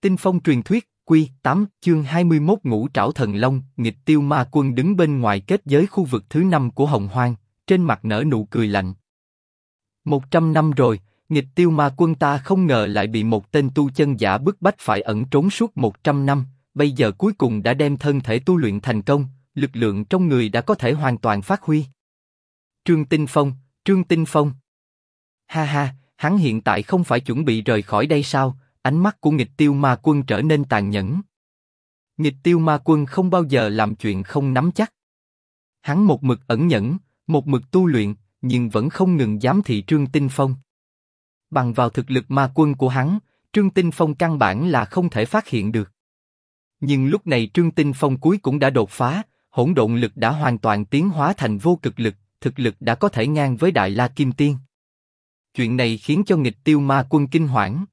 Tinh phong truyền thuyết, Quy 8, chương 21 Ngũ Trảo Thần Long. Nghịch Tiêu Ma Quân đứng bên ngoài kết giới khu vực thứ 5 của Hồng Hoang, trên mặt nở nụ cười lạnh. 100 năm rồi, Nghịch Tiêu Ma Quân ta không ngờ lại bị một tên tu chân giả bức bách phải ẩn trốn suốt 100 năm, bây giờ cuối cùng đã đem thân thể tu luyện thành công, lực lượng trong người đã có thể hoàn toàn phát huy. Trương Tinh Phong, Trương Tinh Phong. Ha ha, hắn hiện tại không phải chuẩn bị rời khỏi đây sao? Ánh mắt của Nghịch Tiêu Ma Quân trở nên tàn nhẫn. Nghịch Tiêu Ma Quân không bao giờ làm chuyện không nắm chắc. Hắn một mực ẩn nhẫn, một mực tu luyện, nhưng vẫn không ngừng giám thị Trương Tinh Phong. Bằng vào thực lực ma quân của hắn, Trương Tinh Phong căn bản là không thể phát hiện được. Nhưng lúc này Trương Tinh Phong cuối cũng đã đột phá, hỗn độn lực đã hoàn toàn tiến hóa thành vô cực lực, thực lực đã có thể ngang với Đại La Kim Tiên. Chuyện này khiến cho Nghịch Tiêu Ma Quân kinh hoảng.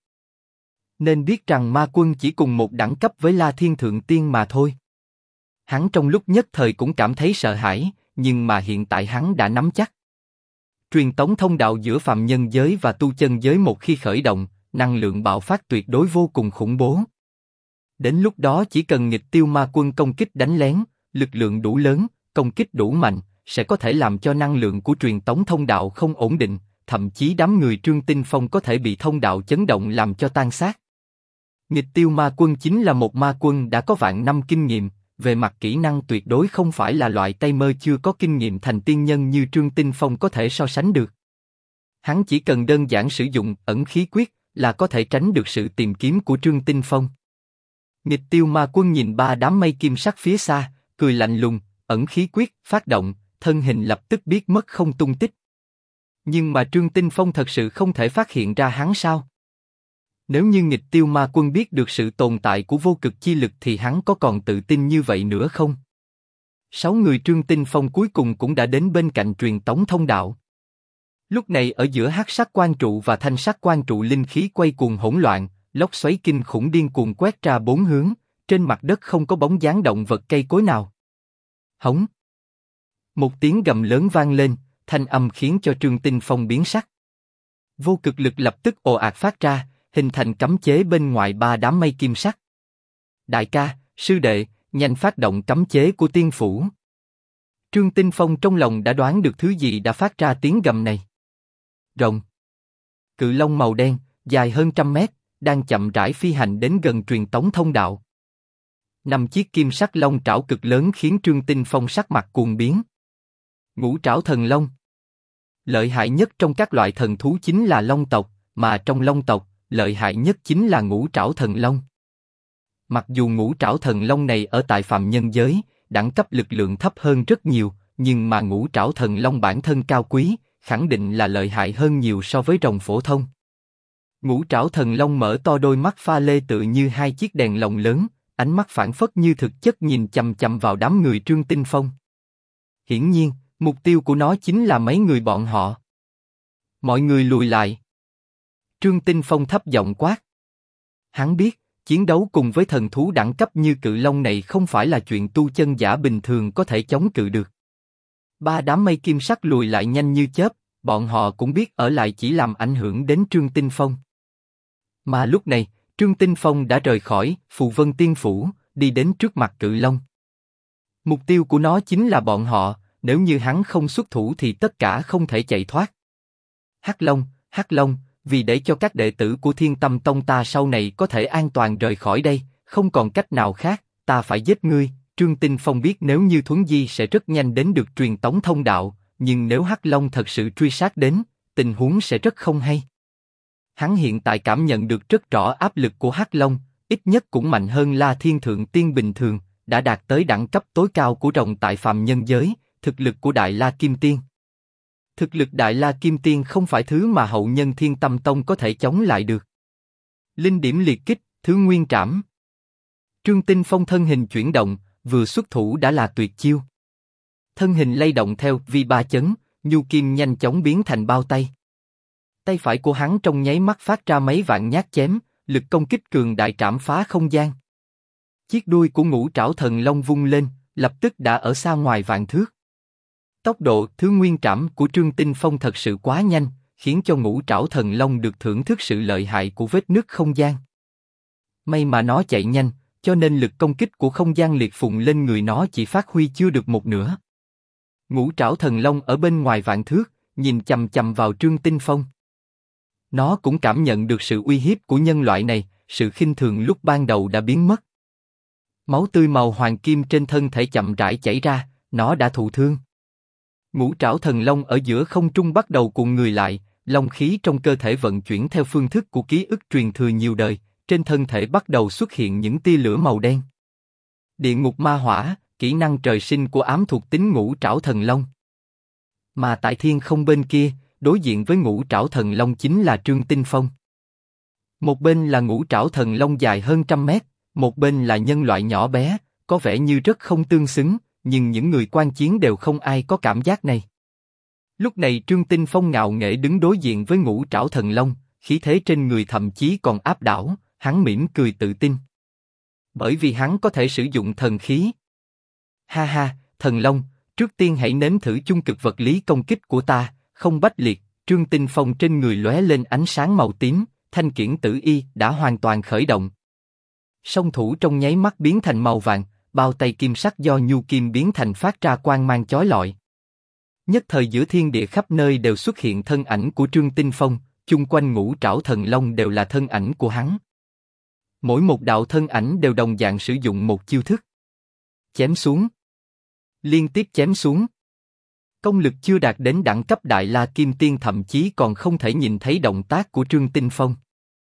Nên biết rằng ma quân chỉ cùng một đẳng cấp với La Thiên Thượng Tiên mà thôi. Hắn trong lúc nhất thời cũng cảm thấy sợ hãi, nhưng mà hiện tại hắn đã nắm chắc. Truyền tống thông đạo giữa phàm nhân giới và tu chân giới một khi khởi động, năng lượng bạo phát tuyệt đối vô cùng khủng bố. Đến lúc đó chỉ cần Nghịch Tiêu Ma Quân công kích đánh lén, lực lượng đủ lớn, công kích đủ mạnh, sẽ có thể làm cho năng lượng của truyền tống thông đạo không ổn định, thậm chí đám người Trương Tinh Phong có thể bị thông đạo chấn động làm cho tan xác. Nghịch Tiêu Ma Quân chính là một ma quân đã có vạn năm kinh nghiệm, về mặt kỹ năng tuyệt đối không phải là loại tay mơ chưa có kinh nghiệm thành tiên nhân như Trương Tinh Phong có thể so sánh được. Hắn chỉ cần đơn giản sử dụng ẩn khí quyết là có thể tránh được sự tìm kiếm của Trương Tinh Phong. Nghịch Tiêu Ma Quân nhìn ba đám mây kim sắc phía xa, cười lạnh lùng, ẩn khí quyết phát động, thân hình lập tức biến mất không tung tích. Nhưng mà Trương Tinh Phong thật sự không thể phát hiện ra hắn sao? Nếu như Nghịch Tiêu Ma Quân biết được sự tồn tại của vô cực chi lực thì hắn có còn tự tin như vậy nữa không? 6 người Trương Tinh Phong cuối cùng cũng đã đến bên cạnh truyền tống thông đạo. Lúc này ở giữa hắc sắc quang trụ và thanh sắc quang trụ linh khí quay cuồng hỗn loạn, lốc xoáy kinh khủng điên cuồng quét ra bốn hướng, trên mặt đất không có bóng dáng động vật cây cối nào. Hống! Một tiếng gầm lớn vang lên, thanh âm khiến cho Trương Tinh Phong biến sắc. Vô cực lực lập tức ồ ạt phát ra, hình thành cấm chế bên ngoài ba đám mây kim sắc. Đại ca, sư đệ, nhanh phát động cấm chế của tiên phủ. Trương Tinh Phong trong lòng đã đoán được thứ gì đã phát ra tiếng gầm này. Rồng. Cự long màu đen, dài hơn 100 mét, đang chậm rãi phi hành đến gần truyền tống thông đạo. 5 chiếc kim sắc long trảo cực lớn khiến Trương Tinh Phong sắc mặt cuồng biến. Ngũ Trảo Thần Long. Lợi hại nhất trong các loại thần thú chính là long tộc, mà trong long tộc, lợi hại nhất chính là Ngũ Trảo Thần Long. Mặc dù Ngũ Trảo Thần Long này ở tại phàm nhân giới, đẳng cấp lực lượng thấp hơn rất nhiều, nhưng mà Ngũ Trảo Thần Long bản thân cao quý, khẳng định là lợi hại hơn nhiều so với rồng phổ thông. Ngũ Trảo Thần Long mở to đôi mắt pha lê tựa như hai chiếc đèn lồng lớn, ánh mắt phảng phất như thực chất nhìn chằm chằm vào đám người Trương Tinh Phong. Hiển nhiên, mục tiêu của nó chính là mấy người bọn họ. Mọi người lùi lại. Trương Tinh Phong thấp giọng quát. Hắn biết, chiến đấu cùng với thần thú đẳng cấp như cự long này không phải là chuyện tu chân giả bình thường có thể chống cự được. Ba đám mây kim sắc lùi lại nhanh như chớp, bọn họ cũng biết ở lại chỉ làm ảnh hưởng đến Trương Tinh Phong. Mà lúc này, Trương Tinh Phong đã rời khỏi Phù Vân Tiên Phủ, đi đến trước mặt cự long. Mục tiêu của nó chính là bọn họ, nếu như hắn không xuất thủ thì tất cả không thể chạy thoát. Hắc Long, vì để cho các đệ tử của Thiên Tâm Tông ta sau này có thể an toàn rời khỏi đây, không còn cách nào khác, ta phải giết ngươi. Trương Tinh Phong biết nếu như Thuấn Di sẽ rất nhanh đến được truyền tống thông đạo, nhưng nếu Hắc Long thật sự truy sát đến, tình huống sẽ rất không hay. Hắn hiện tại cảm nhận được rất rõ áp lực của Hắc Long, ít nhất cũng mạnh hơn La Thiên Thượng Tiên bình thường, đã đạt tới đẳng cấp tối cao của rồng tại phàm nhân giới, thực lực của Đại La Kim Tiên. Thực lực Đại La Kim Tiên không phải thứ mà hậu nhân Thiên Tâm Tông có thể chống lại được. Linh điểm liệt kích, thứ nguyên trảm. Trương Tinh Phong thân hình chuyển động, vừa xuất thủ đã là tuyệt chiêu. Thân hình lay động theo vi ba chấn, nhu kim nhanh chóng biến thành bao tay. Tay phải của hắn trong nháy mắt phát ra mấy vạn nhát chém, lực công kích cường đại trảm phá không gian. Chiếc đuôi của Ngũ Trảo Thần Long vung lên, lập tức đã ở xa ngoài vạn thước. Tốc độ thứ nguyên trảm của Trương Tinh Phong thật sự quá nhanh, khiến cho Ngũ Trảo Thần Long được thưởng thức sự lợi hại của vết nứt không gian. May mà nó chạy nhanh, cho nên lực công kích của không gian liệt phùng lên người nó chỉ phát huy chưa được một nửa. Ngũ trảo thần long ở bên ngoài vạn thước, nhìn chằm chằm vào Trương Tinh Phong. Nó cũng cảm nhận được sự uy hiếp của nhân loại này, sự khinh thường lúc ban đầu đã biến mất. Máu tươi màu hoàng kim trên thân thể chậm rãi chảy ra, nó đã thụ thương. Ngũ trảo thần long ở giữa không trung bắt đầu cuộn người lại, long khí trong cơ thể vận chuyển theo phương thức của ký ức truyền thừa nhiều đời, trên thân thể bắt đầu xuất hiện những tia lửa màu đen. Địa ngục ma hỏa, kỹ năng trời sinh của ám thuộc tính ngũ trảo thần long. Mà tại thiên không bên kia, đối diện với ngũ trảo thần long chính là Trương Tinh Phong. Một bên là ngũ trảo thần long dài hơn 100 mét, một bên là nhân loại nhỏ bé, có vẻ như rất không tương xứng, nhưng những người quan chiến đều không ai có cảm giác này. Lúc này Trương Tinh Phong ngạo nghễ đứng đối diện với ngũ trảo thần long, khí thế trên người thậm chí còn áp đảo, hắn mỉm cười tự tin. Bởi vì hắn có thể sử dụng thần khí. Ha ha, thần long, trước tiên hãy nếm thử chung cực vật lý công kích của ta, không bách liệt. Trương Tinh Phong trên người lóe lên ánh sáng màu tím, thanh kiển tử y đã hoàn toàn khởi động. Song thủ trong nháy mắt biến thành màu vàng, bao tay kim sắc do nhu kim biến thành phát ra quang mang chói lọi. Nhất thời giữa thiên địa khắp nơi đều xuất hiện thân ảnh của Trương Tinh Phong, chung quanh ngũ trảo thần long đều là thân ảnh của hắn. Mỗi một đạo thân ảnh đều đồng dạng sử dụng một chiêu thức. Chém xuống. Liên tiếp chém xuống. Công lực chưa đạt đến đẳng cấp Đại La Kim Tiên thậm chí còn không thể nhìn thấy động tác của Trương Tinh Phong.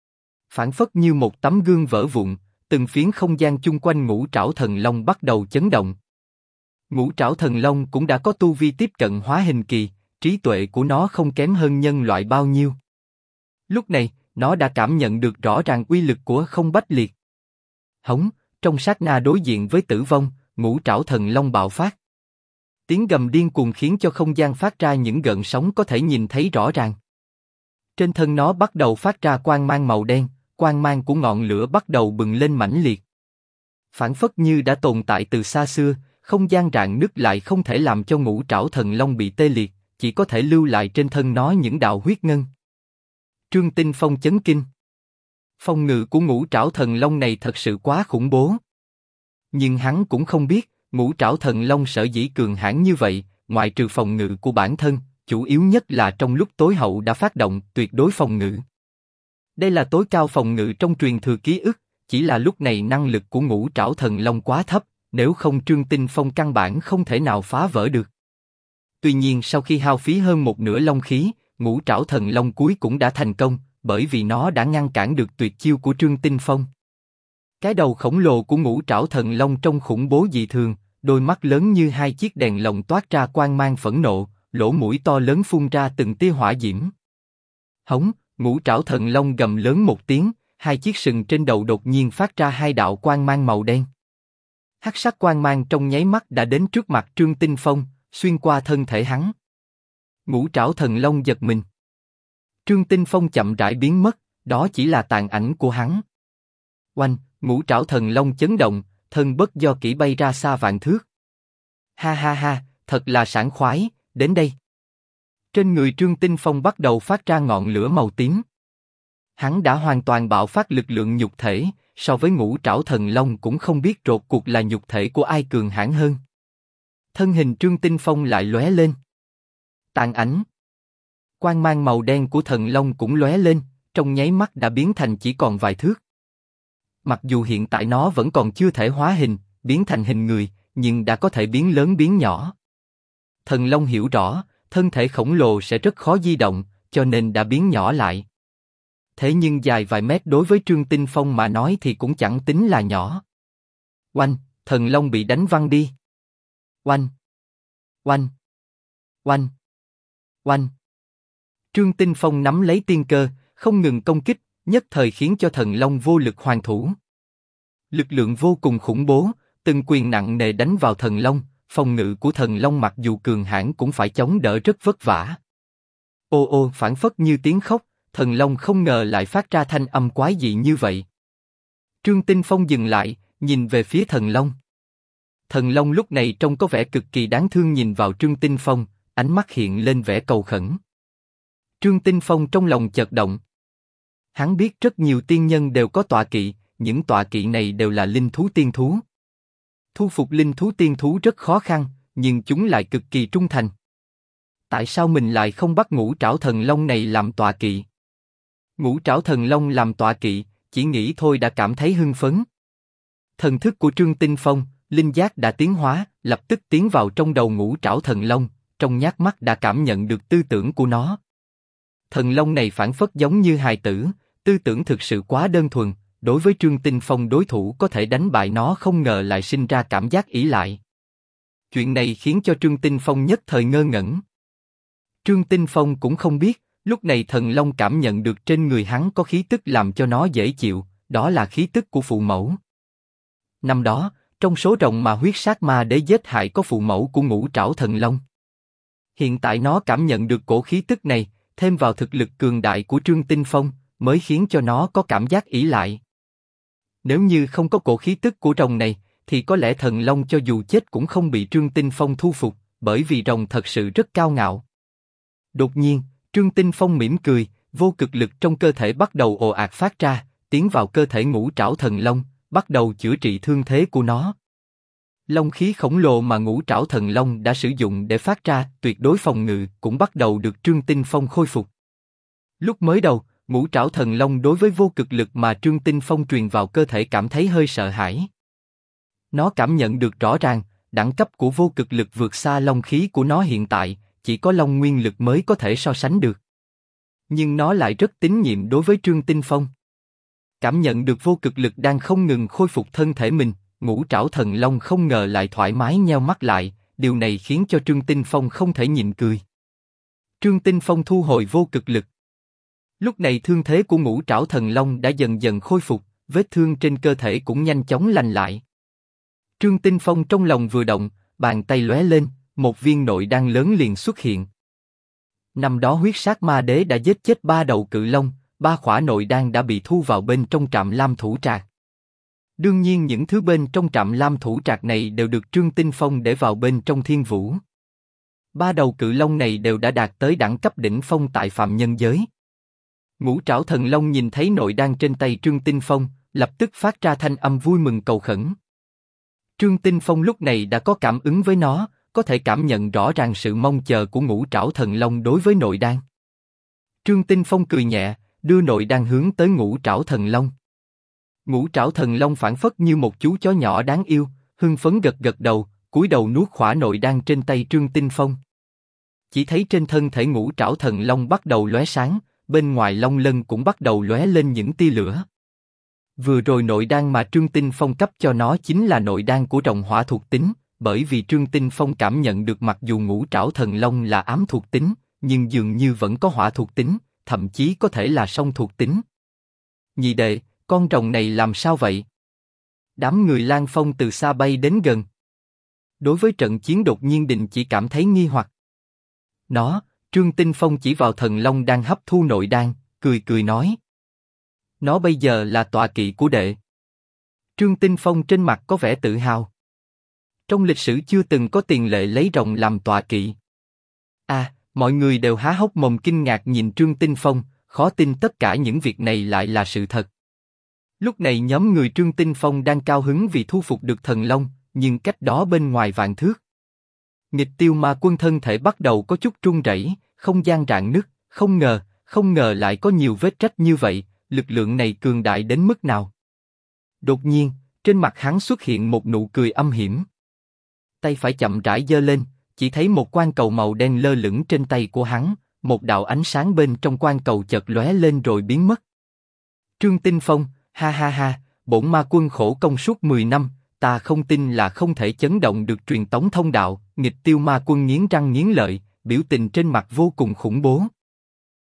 Phản phất như một tấm gương vỡ vụn, từng phiến không gian chung quanh ngũ trảo thần long bắt đầu chấn động. Ngũ trảo thần long cũng đã có tu vi tiếp cận hóa hình kỳ, trí tuệ của nó không kém hơn nhân loại bao nhiêu. Lúc này, nó đã cảm nhận được rõ ràng uy lực của không bách liệt. Hống, trong sát na đối diện với tử vong, ngũ trảo thần long bạo phát. Tiếng gầm điên cuồng khiến cho không gian phát ra những gợn sóng có thể nhìn thấy rõ ràng. Trên thân nó bắt đầu phát ra quang mang màu đen, quang mang của ngọn lửa bắt đầu bừng lên mãnh liệt. Phản phất như đã tồn tại từ xa xưa, không gian rạn nứt lại không thể làm cho ngũ trảo thần long bị tê liệt, chỉ có thể lưu lại trên thân nó những đạo huyết ngân. Trương Tinh Phong chấn kinh. Phong ngự của ngũ trảo thần long này thật sự quá khủng bố. Nhưng hắn cũng không biết, ngũ trảo thần long sở dĩ cường hãn như vậy, ngoại trừ phòng ngự của bản thân, chủ yếu nhất là trong lúc tối hậu đã phát động tuyệt đối phòng ngự. Đây là tối cao phòng ngự trong truyền thừa ký ức, chỉ là lúc này năng lực của ngũ trảo thần long quá thấp, nếu không Trương Tinh Phong căn bản không thể nào phá vỡ được. Tuy nhiên sau khi hao phí hơn một nửa long khí, ngũ trảo thần long cuối cũng đã thành công, bởi vì nó đã ngăn cản được tuyệt chiêu của Trương Tinh Phong. Cái đầu khổng lồ của ngũ trảo thần long trông khủng bố dị thường, đôi mắt lớn như hai chiếc đèn lồng toát ra quang mang phẫn nộ, lỗ mũi to lớn phun ra từng tia hỏa diễm. Hống, ngũ trảo thần long gầm lớn một tiếng, hai chiếc sừng trên đầu đột nhiên phát ra hai đạo quang mang màu đen. Hắc sắc quang mang trong nháy mắt đã đến trước mặt Trương Tinh Phong, xuyên qua thân thể hắn. Ngũ trảo thần long giật mình. Trương Tinh Phong chậm rãi biến mất, đó chỉ là tàn ảnh của hắn. Oanh, ngũ trảo thần long chấn động, thân bất do kỹ bay ra xa vạn thước. Ha ha ha, thật là sảng khoái, đến đây. Trên người Trương Tinh Phong bắt đầu phát ra ngọn lửa màu tím. Hắn đã hoàn toàn bạo phát lực lượng nhục thể, so với ngũ trảo thần long cũng không biết rốt cuộc là nhục thể của ai cường hãn hơn. Thân hình Trương Tinh Phong lại lóe lên. Tàn ảnh. Quang mang màu đen của thần long cũng lóe lên, trong nháy mắt đã biến thành chỉ còn vài thước. Mặc dù hiện tại nó vẫn còn chưa thể hóa hình, biến thành hình người, nhưng đã có thể biến lớn biến nhỏ. Thần long hiểu rõ, thân thể khổng lồ sẽ rất khó di động, cho nên đã biến nhỏ lại. Thế nhưng dài vài mét đối với Trương Tinh Phong mà nói thì cũng chẳng tính là nhỏ. Oanh, thần long bị đánh văng đi. Oanh, oanh, oanh, oanh. Trương Tinh Phong nắm lấy tiên cơ, không ngừng công kích, nhất thời khiến cho thần long vô lực hoàn thủ. Lực lượng vô cùng khủng bố, từng quyền nặng nề đánh vào thần long, phòng ngự của thần long mặc dù cường hãn cũng phải chống đỡ rất vất vả. Ô ô, phảng phất như tiếng khóc, thần long không ngờ lại phát ra thanh âm quái dị như vậy. Trương Tinh Phong dừng lại, nhìn về phía thần long. Thần long lúc này trông có vẻ cực kỳ đáng thương nhìn vào Trương Tinh Phong, ánh mắt hiện lên vẻ cầu khẩn. Trương Tinh Phong trong lòng chợt động. Hắn biết rất nhiều tiên nhân đều có tọa kỵ, những tọa kỵ này đều là linh thú tiên thú. Thu phục linh thú tiên thú rất khó khăn, nhưng chúng lại cực kỳ trung thành. Tại sao mình lại không bắt ngũ trảo thần long này làm tọa kỵ? Ngũ trảo thần long làm tọa kỵ, chỉ nghĩ thôi đã cảm thấy hưng phấn. Thần thức của Trương Tinh Phong, linh giác đã tiến hóa, lập tức tiến vào trong đầu ngũ trảo thần long, trong nháy mắt đã cảm nhận được tư tưởng của nó. Thần long này phảng phất giống như hài tử, tư tưởng thực sự quá đơn thuần, đối với Trương Tinh Phong đối thủ có thể đánh bại nó không ngờ lại sinh ra cảm giác ỷ lại. Chuyện này khiến cho Trương Tinh Phong nhất thời ngơ ngẩn. Trương Tinh Phong cũng không biết, lúc này thần long cảm nhận được trên người hắn có khí tức làm cho nó dễ chịu, đó là khí tức của phụ mẫu. Năm đó, trong số rồng mà huyết sát ma đế giết hại có phụ mẫu của ngũ trảo thần long. Hiện tại nó cảm nhận được cổ khí tức này, thêm vào thực lực cường đại của Trương Tinh Phong, mới khiến cho nó có cảm giác ỷ lại. Nếu như không có cổ khí tức của rồng này, thì có lẽ thần long cho dù chết cũng không bị Trương Tinh Phong thu phục, bởi vì rồng thật sự rất cao ngạo. Đột nhiên, Trương Tinh Phong mỉm cười, vô cực lực trong cơ thể bắt đầu ồ ạt phát ra, tiến vào cơ thể ngũ trảo thần long, bắt đầu chữa trị thương thế của nó. Long khí khổng lồ mà ngũ trảo thần long đã sử dụng để phát ra tuyệt đối phòng ngự cũng bắt đầu được Trương Tinh Phong khôi phục. Lúc mới đầu, ngũ trảo thần long đối với vô cực lực mà Trương Tinh Phong truyền vào cơ thể cảm thấy hơi sợ hãi. Nó cảm nhận được rõ ràng, đẳng cấp của vô cực lực vượt xa long khí của nó hiện tại, chỉ có long nguyên lực mới có thể so sánh được. Nhưng nó lại rất tín nhiệm đối với Trương Tinh Phong. Cảm nhận được vô cực lực đang không ngừng khôi phục thân thể mình, ngũ trảo thần long không ngờ lại thoải mái nheo mắt lại, điều này khiến cho Trương Tinh Phong không thể nhịn cười. Trương Tinh Phong thu hồi vô cực lực. Lúc này thương thế của ngũ trảo thần long đã dần dần khôi phục, vết thương trên cơ thể cũng nhanh chóng lành lại. Trương Tinh Phong trong lòng vừa động, bàn tay lóe lên, một viên nội đan lớn liền xuất hiện. Năm đó huyết sát ma đế đã giết chết 3 đầu cự long, 3 khỏa nội đan đã bị thu vào bên trong trạm lam thủ trạc. Đương nhiên những thứ bên trong trạm lam thủ trạc này đều được Trương Tinh Phong để vào bên trong thiên vũ. 3 đầu cự long này đều đã đạt tới đẳng cấp đỉnh phong tại phàm nhân giới. Ngũ trảo thần long nhìn thấy nội đan trên tay Trương Tinh Phong, lập tức phát ra thanh âm vui mừng cầu khẩn. Trương Tinh Phong lúc này đã có cảm ứng với nó, có thể cảm nhận rõ ràng sự mong chờ của ngũ trảo thần long đối với nội đan. Trương Tinh Phong cười nhẹ, đưa nội đan hướng tới ngũ trảo thần long. Ngũ trảo thần long phảng phất như một chú chó nhỏ đáng yêu, hưng phấn gật gật đầu, cúi đầu nuốt khỏa nội đan trên tay Trương Tinh Phong. Chỉ thấy trên thân thể ngũ trảo thần long bắt đầu lóe sáng, bên ngoài long lân cũng bắt đầu lóe lên những tia lửa. Vừa rồi nội đan mà Trương Tinh Phong cấp cho nó chính là nội đan của rồng hỏa thuộc tính, bởi vì Trương Tinh Phong cảm nhận được mặc dù ngũ trảo thần long là ám thuộc tính, nhưng dường như vẫn có hỏa thuộc tính, thậm chí có thể là song thuộc tính. Nhị đệ, con rồng này làm sao vậy? Đám người Lan Phong từ xa bay đến gần. Đối với trận chiến đột nhiên định chỉ cảm thấy nghi hoặc. Trương Tinh Phong chỉ vào thần long đang hấp thu nội đan, cười cười nói. Nó bây giờ là tọa kỵ của đệ. Trương Tinh Phong trên mặt có vẻ tự hào. Trong lịch sử chưa từng có tiền lệ lấy rồng làm tọa kỵ. Mọi người đều há hốc mồm kinh ngạc nhìn Trương Tinh Phong, khó tin tất cả những việc này lại là sự thật. Lúc này nhóm người Trương Tinh Phong đang cao hứng vì thu phục được thần long, nhưng cách đó bên ngoài vạn thước. Nghịch Tiêu Ma Quân thân thể bắt đầu có chút run rẩy, không gian rạn nứt, không ngờ lại có nhiều vết rách như vậy, lực lượng này cường đại đến mức nào. Đột nhiên, trên mặt hắn xuất hiện một nụ cười âm hiểm. Tay phải chậm rãi giơ lên, chỉ thấy một quan cầu màu đen lơ lửng trên tay của hắn, một đạo ánh sáng bên trong quan cầu chợt lóe lên rồi biến mất. Trương Tinh Phong, ha ha ha, bổn ma quân khổ công suốt 10 năm, ta không tin là không thể chấn động được truyền tống thông đạo. Nghịch Tiêu Ma Quân nghiến răng nghiến lợi, biểu tình trên mặt vô cùng khủng bố.